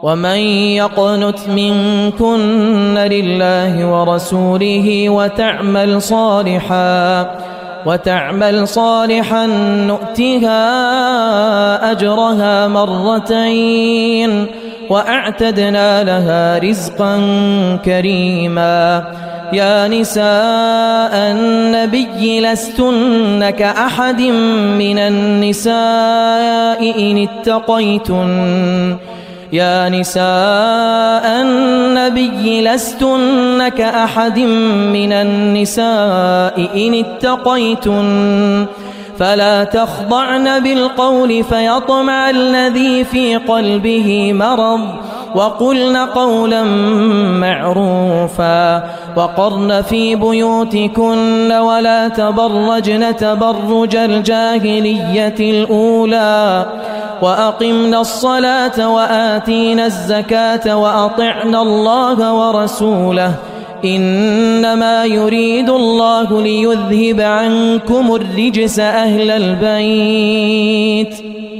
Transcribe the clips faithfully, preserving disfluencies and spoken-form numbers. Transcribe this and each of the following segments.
ومن يقنت منكن لله ورسوله وتعمل صالحا وتعمل صالحا نؤتها أجرها مرتين وأعتدنا لها رزقا كريما. يا نساء النبي لستن كأحد من النساء إن اتقيتن يا نساء النبي لستن كأحد من النساء إن اتقيتن فلا تخضعن بالقول فيطمع الذي في قلبه مرض وقلن قولا معروفا وقرن في بيوتكن ولا تبرجن تبرج الجاهلية الأولى وأقمنا الصلاة وآتينا الزكاة وأطعنا الله ورسوله إنما يريد الله ليذهب عنكم الرجس أهل البيت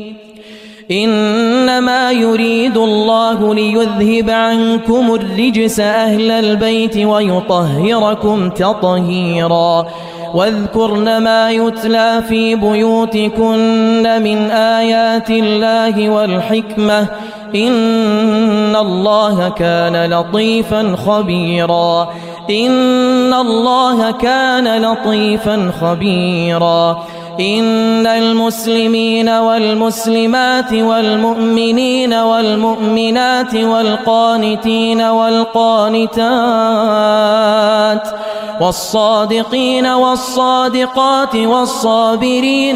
إنما يريد الله ليذهب عنكم الرجس أهل البيت ويطهركم تطهيرا. واذكرن ما يتلى في بيوتكن من آيات الله والحكمة إن الله كان لطيفا خبيرا إن الله كان لطيفا خبيرا. إن المسلمين والمسلمات والمؤمنين والمؤمنات والقانتين والقانتات والصادقين والصادقات والصابرين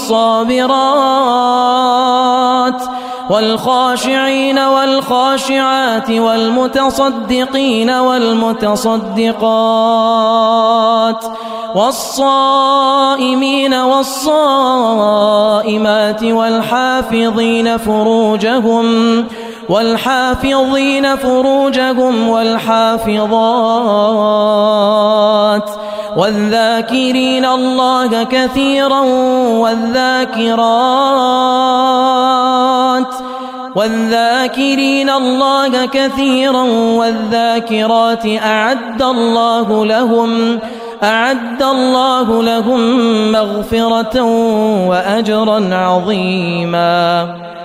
والصابرات والخاشعين والخاشعات والمتصدقين والمتصدقات والصائمين والصائمات والحافظين فروجهم والحافظين فروجهم والحافظات والذاكرين الله كثيرا والذاكرات والذاكرين الله كثيرا والذاكرات أعد الله لهم أعد الله لهم مغفرة وأجرا عظيما.